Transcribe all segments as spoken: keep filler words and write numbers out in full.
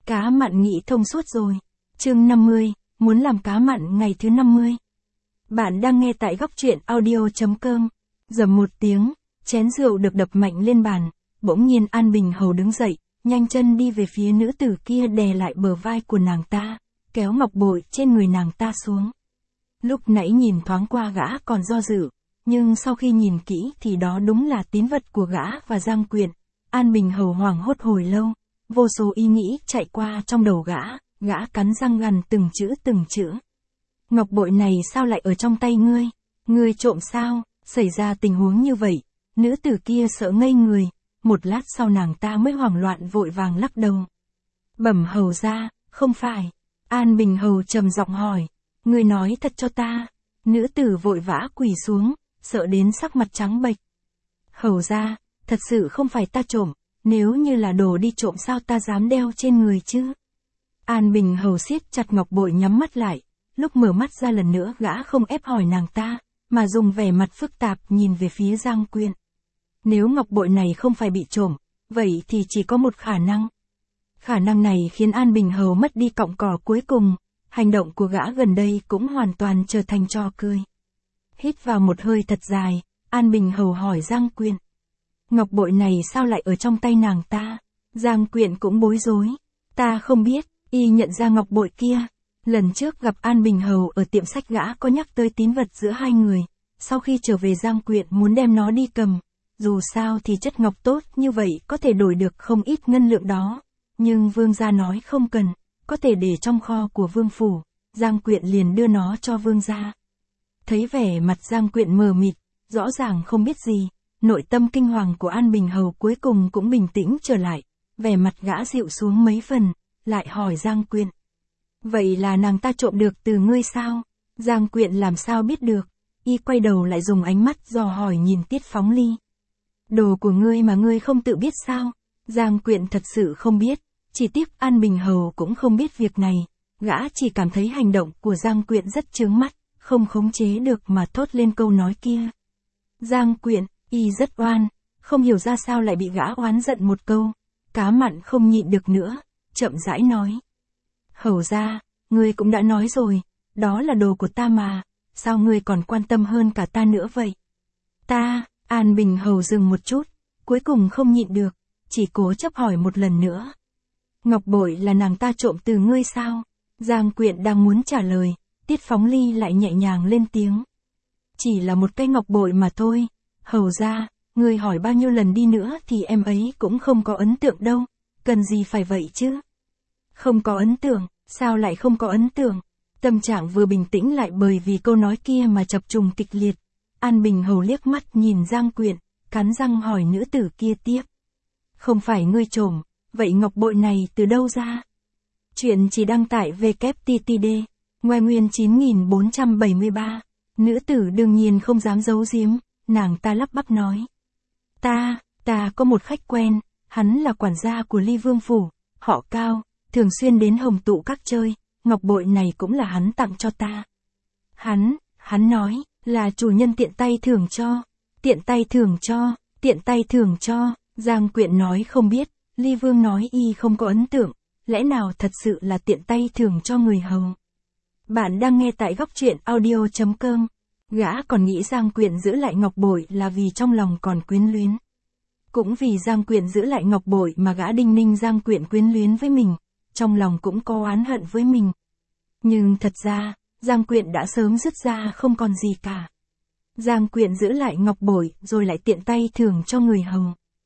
Cá mặn nghĩ thông suốt rồi. Chương năm mươi, muốn làm cá mặn ngày thứ năm mươi. Bạn đang nghe tại góc truyện audio chấm com. Dầm một tiếng, chén rượu được đập mạnh lên bàn, bỗng nhiên An Bình Hầu đứng dậy, nhanh chân đi về phía nữ tử kia, đè lại bờ vai của nàng ta, kéo ngọc bội trên người nàng ta xuống. Lúc nãy nhìn thoáng qua gã còn do dự, nhưng sau khi nhìn kỹ thì đó đúng là tín vật của gã và Giang Quyện. An Bình Hầu hoảng hốt hồi lâu, vô số ý nghĩ chạy qua trong đầu gã, gã cắn răng gằn từng chữ từng chữ. Ngọc bội này sao lại ở trong tay ngươi? Ngươi trộm sao? Xảy ra tình huống như vậy, nữ tử kia sợ ngây người, một lát sau nàng ta mới hoảng loạn vội vàng lắc đầu. Bẩm hầu ra, không phải. An Bình Hầu trầm giọng hỏi, ngươi nói thật cho ta. Nữ tử vội vã quỳ xuống, sợ đến sắc mặt trắng bệch. Hầu ra, thật sự không phải ta trộm, nếu như là đồ đi trộm sao ta dám đeo trên người chứ? An Bình Hầu siết chặt ngọc bội nhắm mắt lại, lúc mở mắt ra lần nữa gã không ép hỏi nàng ta, mà dùng vẻ mặt phức tạp nhìn về phía Giang Quyện. Nếu ngọc bội này không phải bị trộm, vậy thì chỉ có một khả năng. Khả năng này khiến An Bình Hầu mất đi cọng cỏ cuối cùng, hành động của gã gần đây cũng hoàn toàn trở thành trò cười. Hít vào một hơi thật dài, An Bình Hầu hỏi Giang Quyện. Ngọc bội này sao lại ở trong tay nàng ta? Giang Quyện cũng bối rối. Ta không biết, y nhận ra ngọc bội kia. Lần trước gặp An Bình Hầu ở tiệm sách gã có nhắc tới tín vật giữa hai người. Sau khi trở về Giang Quyện muốn đem nó đi cầm. Dù sao thì chất ngọc tốt như vậy có thể đổi được không ít ngân lượng đó. Nhưng vương gia nói không cần, có thể để trong kho của vương phủ. Giang Quyện liền đưa nó cho vương gia. Thấy vẻ mặt Giang Quyện mờ mịt, rõ ràng không biết gì. Nội tâm kinh hoàng của An Bình Hầu cuối cùng cũng bình tĩnh trở lại. Vẻ mặt gã dịu xuống mấy phần, lại hỏi Giang Quyện. Vậy là nàng ta trộm được từ ngươi sao? Giang Quyện làm sao biết được? Y quay đầu lại dùng ánh mắt dò hỏi nhìn Tiết Phóng Ly. Đồ của ngươi mà ngươi không tự biết sao? Giang Quyện thật sự không biết, chỉ tiếc An Bình Hầu cũng không biết việc này. Gã chỉ cảm thấy hành động của Giang Quyện rất chướng mắt, không khống chế được mà thốt lên câu nói kia. Giang Quyện, y rất oan, không hiểu ra sao lại bị gã oán giận một câu. Cá mặn không nhịn được nữa, chậm rãi nói. Hầu ra, ngươi cũng đã nói rồi, đó là đồ của ta mà, sao ngươi còn quan tâm hơn cả ta nữa vậy? Ta, An Bình Hầu dừng một chút, cuối cùng không nhịn được, chỉ cố chấp hỏi một lần nữa. Ngọc bội là nàng ta trộm từ ngươi sao? Giang Quyện đang muốn trả lời, Tiết Phóng Ly lại nhẹ nhàng lên tiếng. Chỉ là một cái ngọc bội mà thôi, hầu ra, ngươi hỏi bao nhiêu lần đi nữa thì em ấy cũng không có ấn tượng đâu, cần gì phải vậy chứ? Không có ấn tượng, sao lại không có ấn tượng? Tâm trạng vừa bình tĩnh lại bởi vì câu nói kia mà chập trùng kịch liệt. An Bình Hầu liếc mắt nhìn Giang Quyện, cắn răng hỏi nữ tử kia tiếp. Không phải ngươi trộm, vậy ngọc bội này từ đâu ra? Chuyện chỉ đăng tải vê kép tê tê đê, ngoài nguyên chín nghìn bốn trăm bảy mươi ba. Nữ tử đương nhiên không dám giấu giếm, nàng ta lắp bắp nói. Ta, ta có một khách quen, hắn là quản gia của Ly Vương Phủ, họ Cao, thường xuyên đến Hồng Tụ các chơi, ngọc bội này cũng là hắn tặng cho ta. Hắn, hắn nói, là chủ nhân tiện tay thưởng cho, tiện tay thưởng cho, tiện tay thưởng cho, Giang Quyện nói không biết, Ly Vương nói y không có ấn tượng, lẽ nào thật sự là tiện tay thưởng cho người hầu. Bạn đang nghe tại góc truyện audio chấm com. Gã còn nghĩ Giang Quyện giữ lại ngọc bội là vì trong lòng còn quyến luyến. Cũng vì Giang Quyện giữ lại ngọc bội mà gã đinh ninh Giang Quyện quyến luyến với mình, trong lòng cũng có oán hận với mình. Nhưng thật ra, Giang Quyện đã sớm dứt ra không còn gì cả. Giang Quyện giữ lại ngọc bội rồi lại tiện tay thưởng cho người hầu.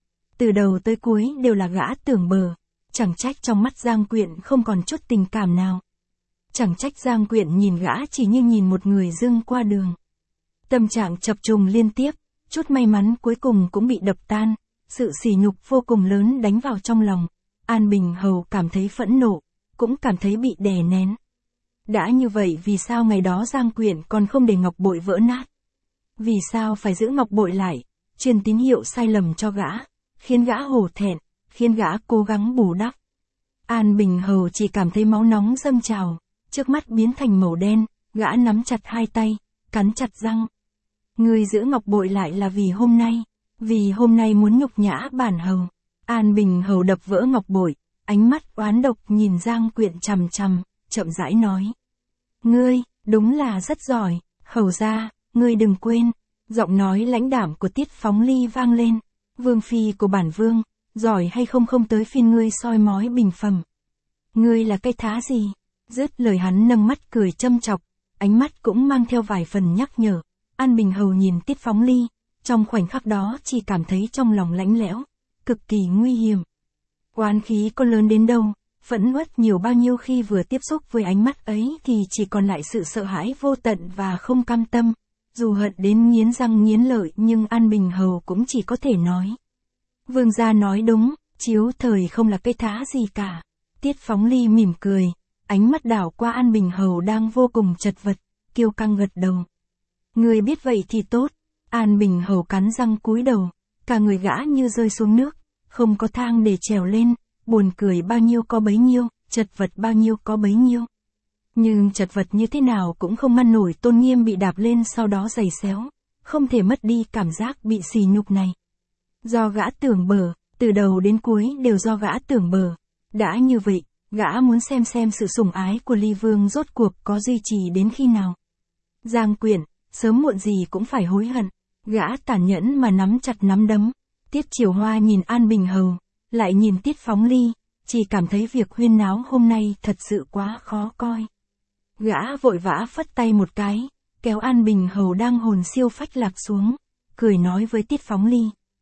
Từ đầu tới cuối đều là gã tưởng bờ, chẳng trách trong mắt Giang Quyện không còn chút tình cảm nào. Chẳng trách Giang Quyện nhìn gã chỉ như nhìn một người dưng qua đường. Tâm trạng chập trùng liên tiếp, chút may mắn cuối cùng cũng bị đập tan, sự sỉ nhục vô cùng lớn đánh vào trong lòng. An Bình Hầu cảm thấy phẫn nộ, cũng cảm thấy bị đè nén. Đã như vậy vì sao ngày đó Giang Quyện còn không để ngọc bội vỡ nát? Vì sao phải giữ ngọc bội lại, truyền tín hiệu sai lầm cho gã, khiến gã hổ thẹn, khiến gã cố gắng bù đắp. An Bình Hầu chỉ cảm thấy máu nóng dâng trào, trước mắt biến thành màu đen, gã nắm chặt hai tay, cắn chặt răng. Ngươi giữ ngọc bội lại là vì hôm nay, vì hôm nay muốn nhục nhã bản hầu. An Bình Hầu đập vỡ ngọc bội, ánh mắt oán độc nhìn Giang Quyện chằm chằm, chậm rãi nói. Ngươi, đúng là rất giỏi, Hầu gia, ngươi đừng quên. Giọng nói lãnh đạm của Tiết Phóng Ly vang lên. Vương phi của bản vương, giỏi hay không không tới phiên ngươi soi mói bình phẩm. Ngươi là cái thá gì? Dứt lời hắn nâng mắt cười châm chọc, ánh mắt cũng mang theo vài phần nhắc nhở. An Bình Hầu nhìn Tiết Phóng Ly, trong khoảnh khắc đó chỉ cảm thấy trong lòng lãnh lẽo, cực kỳ nguy hiểm. Oán khí có lớn đến đâu, phẫn uất nhiều bao nhiêu khi vừa tiếp xúc với ánh mắt ấy thì chỉ còn lại sự sợ hãi vô tận và không cam tâm. Dù hận đến nghiến răng nghiến lợi nhưng An Bình Hầu cũng chỉ có thể nói. Vương gia nói đúng, chiếu thời không là cái thá gì cả. Tiết Phóng Ly mỉm cười, ánh mắt đảo qua An Bình Hầu đang vô cùng chật vật, kiêu căng gật đầu. Người biết vậy thì tốt. An Bình Hầu cắn răng cúi đầu, cả người gã như rơi xuống nước, không có thang để trèo lên, buồn cười bao nhiêu có bấy nhiêu, chật vật bao nhiêu có bấy nhiêu. Nhưng chật vật như thế nào cũng không ngăn nổi tôn nghiêm bị đạp lên sau đó giày xéo, không thể mất đi cảm giác bị sỉ nhục này. Do gã tưởng bờ, từ đầu đến cuối đều do gã tưởng bờ. Đã như vậy, gã muốn xem xem sự sủng ái của Ly Vương rốt cuộc có duy trì đến khi nào. Giang Quyện, sớm muộn gì cũng phải hối hận. Gã tàn nhẫn mà nắm chặt nắm đấm. Tiết Triều Hoa nhìn An Bình Hầu, lại nhìn Tiết Phóng Ly, chỉ cảm thấy việc huyên náo hôm nay thật sự quá khó coi. Gã vội vã phất tay một cái, kéo An Bình Hầu đang hồn siêu phách lạc xuống, cười nói với Tiết Phóng Ly.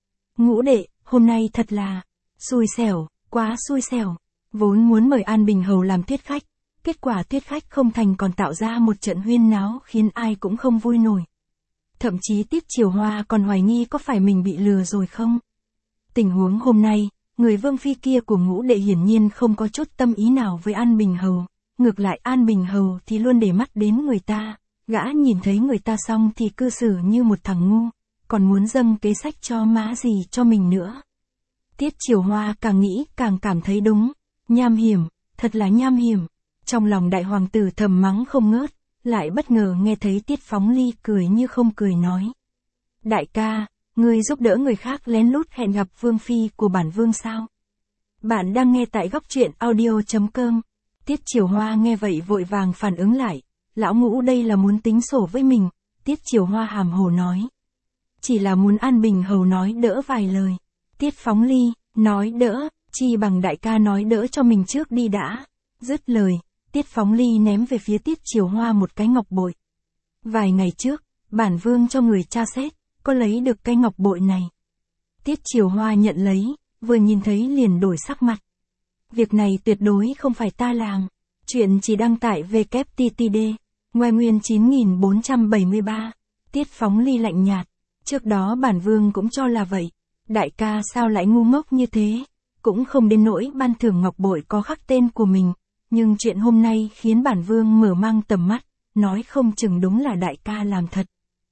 Ngũ đệ, hôm nay thật là xui xẻo, quá xui xẻo. Vốn muốn mời An Bình Hầu làm thuyết khách, kết quả thuyết khách không thành còn tạo ra một trận huyên náo khiến ai cũng không vui nổi. Thậm chí Tiết Triều Hoa còn hoài nghi có phải mình bị lừa rồi không. Tình huống hôm nay, người vương phi kia của Ngũ đệ hiển nhiên không có chút tâm ý nào với An Bình Hầu. Ngược lại An Bình Hầu thì luôn để mắt đến người ta, gã nhìn thấy người ta xong thì cư xử như một thằng ngu, còn muốn dâng kế sách cho má gì cho mình nữa. Tiết Triều Hoa càng nghĩ càng cảm thấy đúng, nham hiểm, thật là nham hiểm. Trong lòng đại hoàng tử thầm mắng không ngớt, lại bất ngờ nghe thấy Tiết Phóng Ly cười như không cười nói. Đại ca, ngươi giúp đỡ người khác lén lút hẹn gặp vương phi của bản vương sao? Bạn đang nghe tại góc truyện audio chấm com. Tiết Triều Hoa nghe vậy vội vàng phản ứng lại, lão Ngũ đây là muốn tính sổ với mình. Tiết Triều Hoa hàm hồ nói. Chỉ là muốn An Bình Hầu nói đỡ vài lời. Tiết Phóng Ly, nói đỡ, chi bằng đại ca nói đỡ cho mình trước đi đã. Dứt lời, Tiết Phóng Ly ném về phía Tiết Triều Hoa một cái ngọc bội. Vài ngày trước, bản vương cho người tra xét, có lấy được cái ngọc bội này. Tiết Triều Hoa nhận lấy, vừa nhìn thấy liền đổi sắc mặt. Việc này tuyệt đối không phải ta làm. Chuyện chỉ đăng tải vê kép tê tê đê, ngoài nguyên chín nghìn bốn trăm bảy mươi ba. Tiết Phóng Ly lạnh nhạt. Trước đó bản vương cũng cho là vậy. Đại ca sao lại ngu ngốc như thế? Cũng không đến nỗi ban thưởng ngọc bội có khắc tên của mình. Nhưng chuyện hôm nay khiến bản vương mở mang tầm mắt, nói không chừng đúng là đại ca làm thật.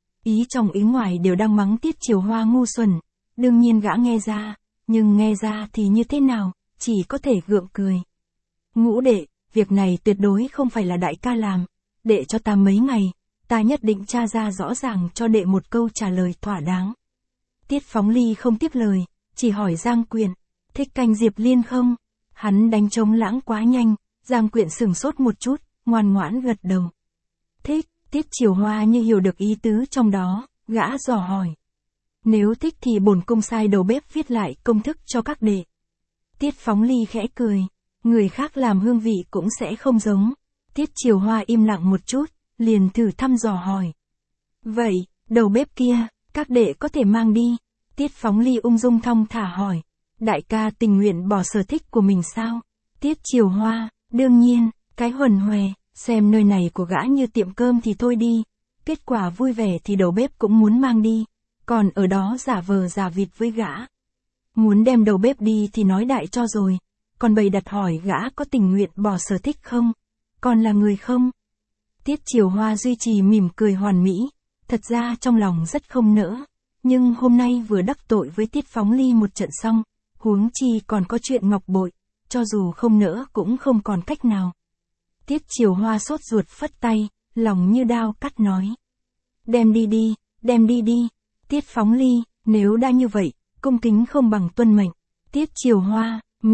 Ý trong ý ngoài đều đang mắng Tiết Triều Hoa ngu xuẩn. Đương nhiên gã nghe ra, nhưng nghe ra thì như thế nào, chỉ có thể gượng cười. Ngũ đệ, việc này tuyệt đối không phải là đại ca làm. Đệ cho ta mấy ngày, ta nhất định tra ra rõ ràng cho đệ một câu trả lời thỏa đáng. Tiết Phóng Ly không tiếp lời, chỉ hỏi Giang Quyện, thích canh Diệp Liên không? Hắn đánh trống lãng quá nhanh, Giang Quyện sửng sốt một chút, ngoan ngoãn gật đầu. Thích, Tiết Triều Hoa như hiểu được ý tứ trong đó, gã dò hỏi. Nếu thích thì bổn cung sai đầu bếp viết lại công thức cho các đệ. Tiết Phóng Ly khẽ cười, người khác làm hương vị cũng sẽ không giống. Tiết Triều Hoa im lặng một chút, liền thử thăm dò hỏi. Vậy, đầu bếp kia, các đệ có thể mang đi. Tiết Phóng Ly ung dung thong thả hỏi. Đại ca tình nguyện bỏ sở thích của mình sao? Tiết Triều Hoa, đương nhiên, cái huần huề, xem nơi này của gã như tiệm cơm thì thôi đi. Kết quả vui vẻ thì đầu bếp cũng muốn mang đi. Còn ở đó giả vờ giả vịt với gã. Muốn đem đầu bếp đi thì nói đại cho rồi. Còn bày đặt hỏi gã có tình nguyện bỏ sở thích không? Còn là người không? Tiết Triều Hoa duy trì mỉm cười hoàn mỹ. Thật ra trong lòng rất không nỡ. Nhưng hôm nay vừa đắc tội với Tiết Phóng Ly một trận xong. Huống chi còn có chuyện ngọc bội. Cho dù không nỡ cũng không còn cách nào. Tiết Triều Hoa sốt ruột phất tay, lòng như đao cắt nói. Đem đi đi, đem đi đi. Tiết Phóng Ly, nếu đã như vậy, cung kính không bằng tuân mệnh. Tiết Triều Hoa, nguệ,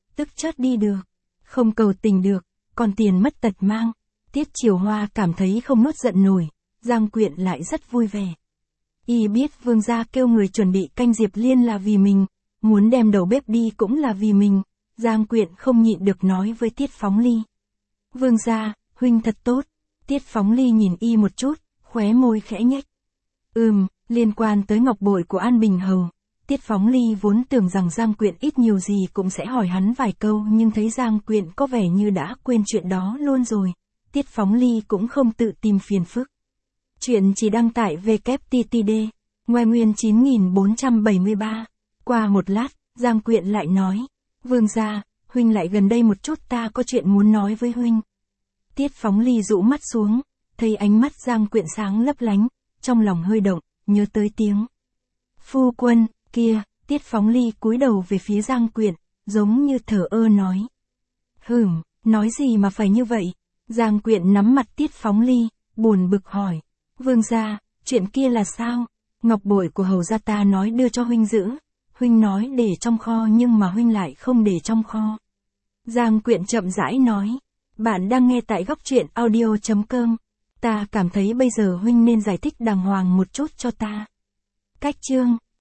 tức chớt đi được. Không cầu tình được, còn tiền mất tật mang. Tiết Chiều Hoa cảm thấy không nuốt giận nổi, Giang Quyện lại rất vui vẻ. Y biết Vương gia kêu người chuẩn bị canh Diệp Liên là vì mình, muốn đem đầu bếp đi cũng là vì mình. Giang Quyện không nhịn được nói với Tiết Phóng Ly. Vương gia, huynh thật tốt. Tiết Phóng Ly nhìn Y một chút, khóe môi khẽ nhếch. Ừm, liên quan tới ngọc bội của An Bình Hầu. Tiết Phóng Ly vốn tưởng rằng Giang Quyện ít nhiều gì cũng sẽ hỏi hắn vài câu, nhưng thấy Giang Quyện có vẻ như đã quên chuyện đó luôn rồi. Tiết Phóng Ly cũng không tự tìm phiền phức. Chuyện chỉ đăng tải vê kép tê tê đê, ngoài nguyên chín nghìn bốn trăm bảy mươi ba. Qua một lát, Giang Quyện lại nói. Vương gia, huynh lại gần đây một chút, ta có chuyện muốn nói với huynh. Tiết Phóng Ly dụ mắt xuống, thấy ánh mắt Giang Quyện sáng lấp lánh, trong lòng hơi động, nhớ tới tiếng. Phu quân, kia, Tiết Phóng Ly cúi đầu về phía Giang Quyện, giống như thở ơ nói. Hửm, nói gì mà phải như vậy? Giang Quyện nắm mặt Tiết Phóng Ly, buồn bực hỏi. Vương gia, chuyện kia là sao? Ngọc bội của hầu gia ta nói đưa cho huynh giữ. Huynh nói để trong kho nhưng mà huynh lại không để trong kho. Giang Quyện chậm rãi nói. Bạn đang nghe tại góc truyện audio chấm com. Ta cảm thấy bây giờ huynh nên giải thích đàng hoàng một chút cho ta. Cách chương.